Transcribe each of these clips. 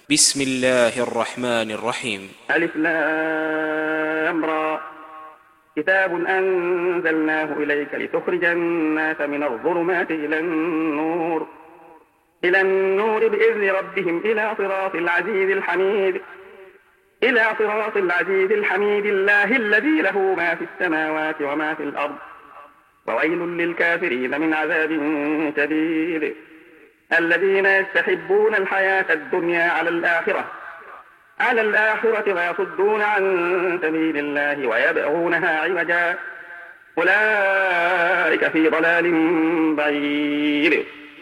بسم الله الرحمن الرحيم. ألف لام را. كتاب أنزلناه إليك لتخرج الناس من الظلمات إلى النور بإذن ربهم إلى صراط العزيز الحميد الله الذي له ما في السماوات وما في الأرض وويل للكافرين من عذاب شديد. الذين يستحبون الحياة الدنيا على الآخرة ويصدون عن سبيل الله ويبغونها عوجا أولئك في ضلال بعيد.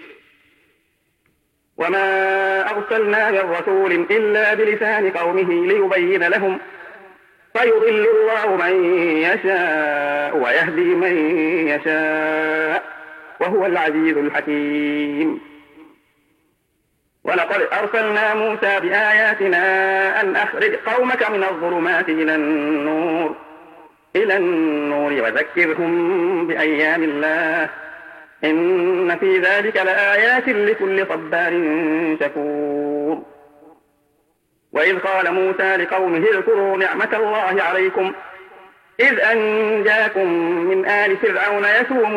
وما أرسلنا من رسول إلا بلسان قومه ليبين لهم فيضل الله من يشاء ويهدي من يشاء وهو العزيز الحكيم. ولقد أرسلنا موسى بآياتنا أن أخرج قومك من الظلمات إلى النور وذكرهم بأيام الله إن في ذلك لآيات لكل صبار شكور. وإذ قال موسى لقومه اذكروا نعمة الله عليكم إذ أنجاكم من آل فرعون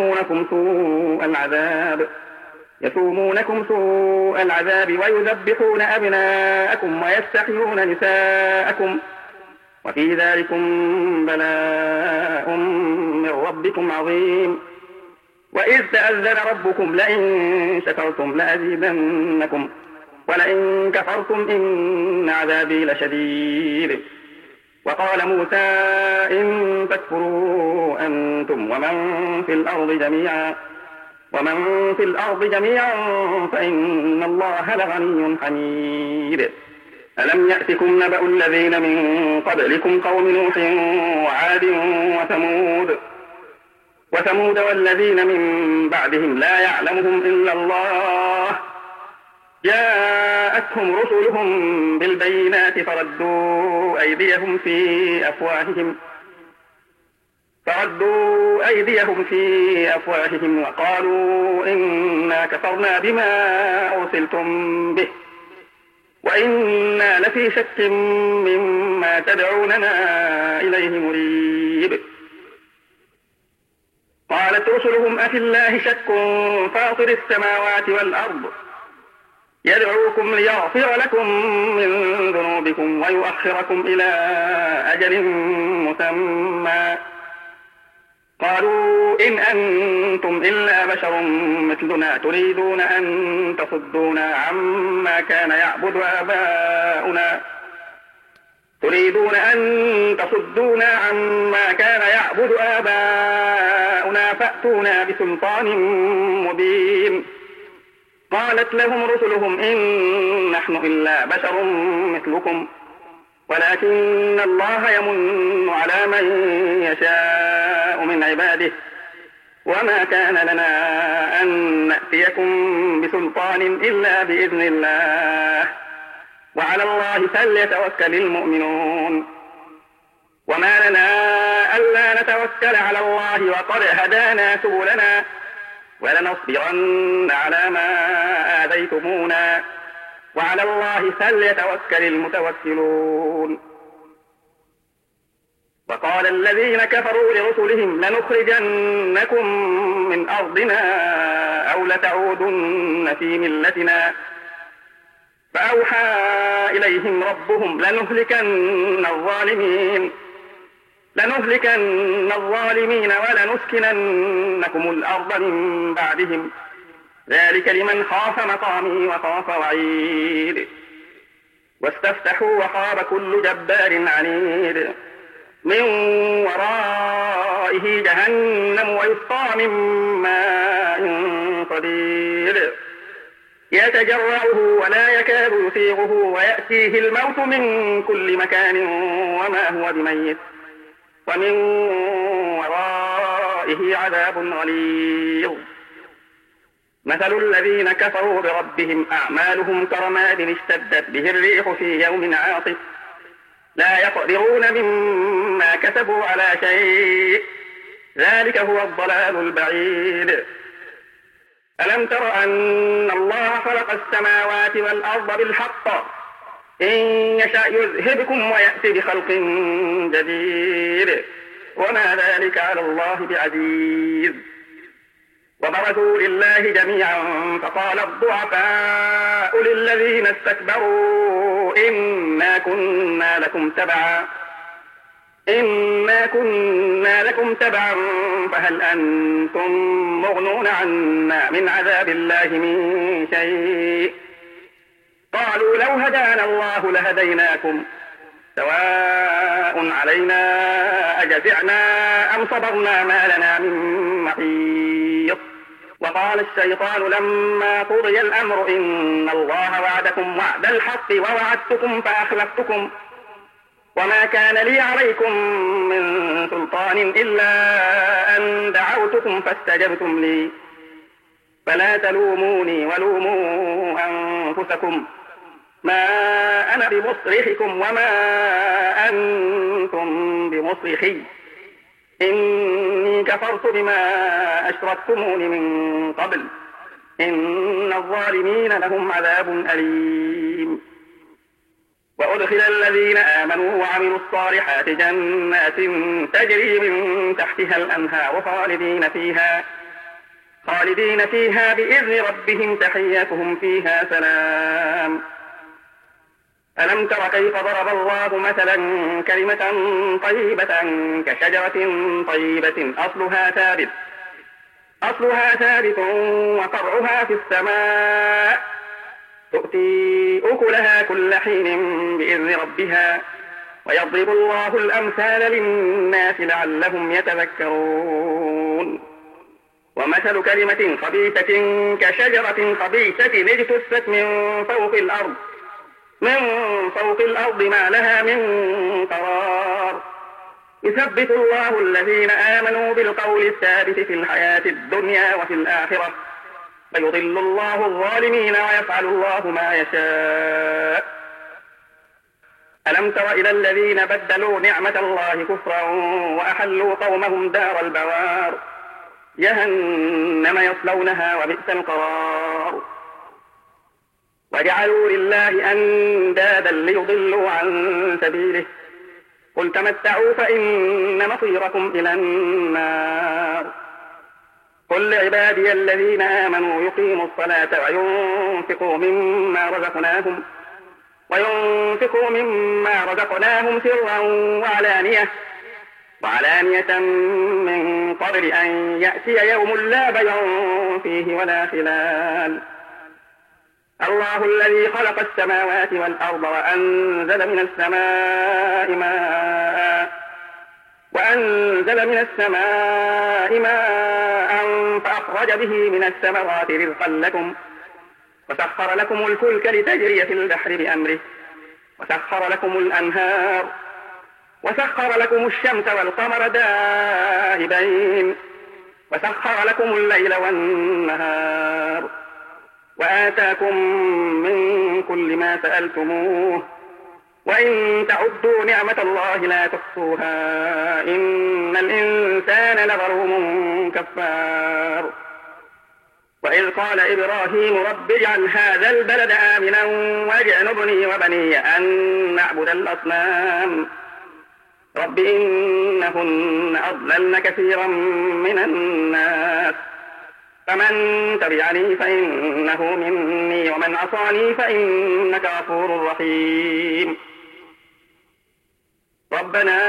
يسومونكم سوء العذاب ويذبحون أبناءكم ويستحيون نساءكم وفي ذلكم بلاء من ربكم عظيم. وإذ تأذن ربكم لئن شكرتم لأزيدنكم ولئن كفرتم إن عذابي لشديد. وقال موسى إن تكفروا أنتم ومن في الأرض جميعا فإن الله لغني حميد. ألم يأتكم نبأ الذين من قبلكم قوم نوح وعاد وثمود والذين من بعدهم لا يعلمهم إلا الله جاءتهم رسلهم بالبينات فردوا أيديهم في أفواههم وقالوا إنا كفرنا بما أرسلتم به وإنا لفي شك مما تدعوننا إليه مريب. قالت رسلهم أفي الله شك فاطر السماوات والأرض يدعوكم ليغفر لكم من ذنوبكم ويؤخركم إلى أجل مسمى قالوا إن أنتم إلا بشر مثلنا تريدون أن تصدونا عما كان يعبد آباؤنا فأتونا بسلطان مبين. قالت لهم رسلهم إن نحن إلا بشر مثلكم ولكن الله يمن على من يشاء من عباده وما كان لنا أن نأتيكم بسلطان إلا بإذن الله وعلى الله فليتوكل المؤمنون. وما لنا ألا نتوكل على الله وقد هدانا سبلنا ولنصبرن على ما آذيتمونا وعلى الله فليتوكل المتوكلون. وقال الذين كفروا لرسلهم لنخرجنكم من أرضنا أو لتعودن في ملتنا فأوحى إليهم ربهم لنهلكن الظالمين ولنسكننكم الأرض من بعدهم ذلك لمن خاف مقامي وخاف وعيد. واستفتحوا وخاب كل جبار عنيد من ورائه جهنم ويسقى من ماء صديد يتجرعه ولا يكاد يسيغه ويأتيه الموت من كل مكان وما هو بميت ومن ورائه عذاب غليظ. مثل الذين كفروا بربهم أعمالهم كرماد اشتدت به الريح في يوم عاصف لا يقدرون مما كسبوا على شيء ذلك هو الضلال البعيد. ألم تر أن الله خلق السماوات والأرض بالحق إن يشأ يذهبكم ويأتي بخلق جديد وما ذلك على الله بعزيز. وبرزوا لله جميعا فقال الضعفاء للذين استكبروا إنا كنا لكم تبعا فهل أنتم مغنون عنا من عذاب الله من شيء. قالوا لو هدانا الله لهديناكم سواء علينا أجزعنا أم صبرنا ما لنا من محيص. وقال الشيطان لما قضي الأمر إن الله وعدكم وعد الحق ووعدتكم فأخلفتكم وما كان لي عليكم من سلطان إلا أن دعوتكم فاستجبتم لي فلا تلوموني ولوموا أنفسكم ما أنا بمصرخكم وما أنتم بمصرخي إني كفرت بما أشركتمون من قبل إن الظالمين لهم عذاب أليم. وأدخل الذين آمنوا وعملوا الصالحات جنات تجري من تحتها الأنهار خالدين فيها بإذن ربهم تحيتهم فيها سلام. ألم تر كيف ضرب الله مثلا كلمة طيبة كشجرة طيبة أصلها ثابت وفرعها في السماء تؤتي أكلها كل حين بإذن ربها ويضرب الله الأمثال للناس لعلهم يتذكرون. ومثل كلمة خبيثة كشجرة خبيثة اجتثت من فوق الأرض ما لها من قرار. يثبت الله الذين آمنوا بالقول الثابت في الحياة الدنيا وفي الآخرة ويضل الله الظالمين ويفعل الله ما يشاء. ألم تر إلى الذين بدلوا نعمة الله كفرا وأحلوا قومهم دار البوار جهنم يصلونها وبئس القرار. وجعلوا لله أندادا ليضلوا عن سبيله قل تمتعوا فإن مصيركم إلى النار. قل لعبادي الذين آمنوا يقيموا الصلاة وينفقوا مما رزقناهم سرا وعلانية من قبل أن يأتي يوم لا بيع فيه ولا خلال. الله الذي خلق السماوات والأرض وأنزل من السماء ماء فأخرج به من الثمرات رزقا لكم وسخر لكم الفلك لتجري في البحر بأمره وسخر لكم الأنهار وسخر لكم الشمس والقمر دائبين وسخر لكم الليل والنهار وآتاكم من كل ما سألتموه وإن تعدوا نعمة الله لا تحصوها إن الإنسان لظلوم كفار. وإذ قال إبراهيم رب اجعل هذا البلد آمنا واجنبني وبني أن نعبد الأصنام رب إنهن أضللن كثيرا من الناس فمن تبعني فإنه مني ومن عصاني فإنك غفور رحيم. ربنا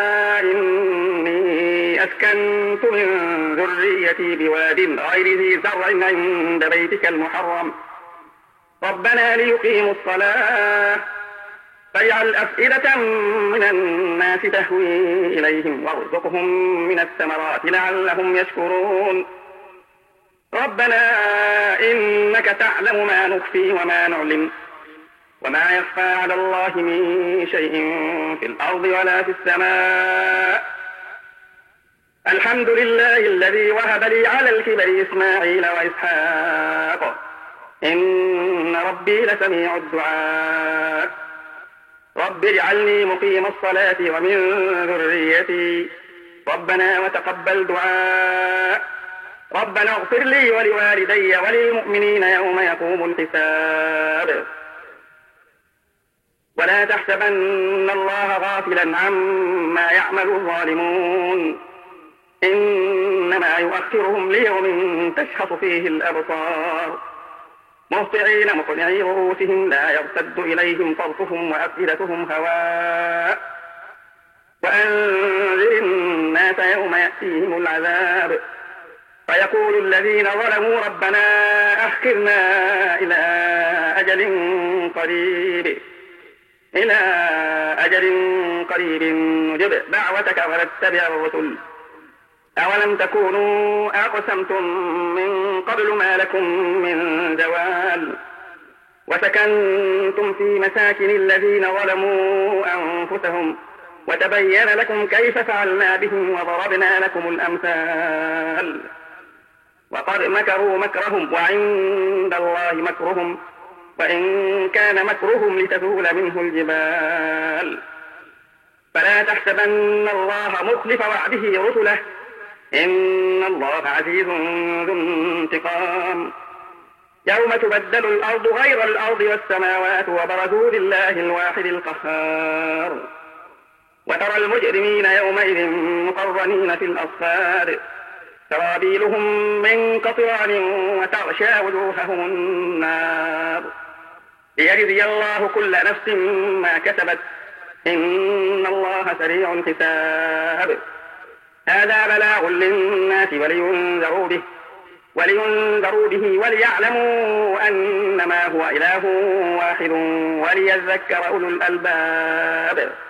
إني أسكنت من ذريتي بواد غير ذي زرع عند بيتك المحرم ربنا ليقيموا الصلاة فاجعل أفئدة من الناس تهوي إليهم وارزقهم من الثمرات لعلهم يشكرون. ربنا إنك تعلم ما نخفي وما نعلن وما يخفى على الله من شيء في الأرض ولا في السماء. الحمد لله الذي وهب لي على الكبر إسماعيل وإسحاق إن ربي لسميع الدعاء. رب اجعلني مقيم الصلاة ومن ذريتي ربنا وتقبل دعاء. ربنا اغفر لي ولوالدي وللمؤمنين يوم يقوم الحساب. ولا تحسبن الله غافلا عما يعمل الظالمون إنما يؤخرهم ليوم تشخص فيه الأبصار مهطعين مقنعي رؤوسهم لا يرتد إليهم طرفهم وأفئدتهم هواء وأنذر الناس يوم يأتيهم العذاب فيقول الذين ظلموا ربنا أخرنا إلى أجل قريب نجب دعوتك ونتبع الرسل أولم تكونوا أقسمتم من قبل ما لكم من زوال وسكنتم في مساكن الذين ظلموا أنفسهم وتبين لكم كيف فعلنا بهم وضربنا لكم الأمثال وقد مكروا مكرهم وعند الله مكرهم وإن كان مكرهم لتزول منه الجبال فلا تحسبن الله مخلف وعده رسله إن الله عزيز ذو انتقام يوم تبدل الأرض غير الأرض والسماوات وبرزوا لله الواحد القهار وترى المجرمين يومئذ مقرنين في الأصفاد سرابيلهم من قطران وتغشى وجوههم النار ليجزي الله كل نفس ما كسبت إن الله سريع الحساب هذا بلاغ للناس ولينذروا به وليعلموا أنما هو إله واحد وليذكر أولو الألباب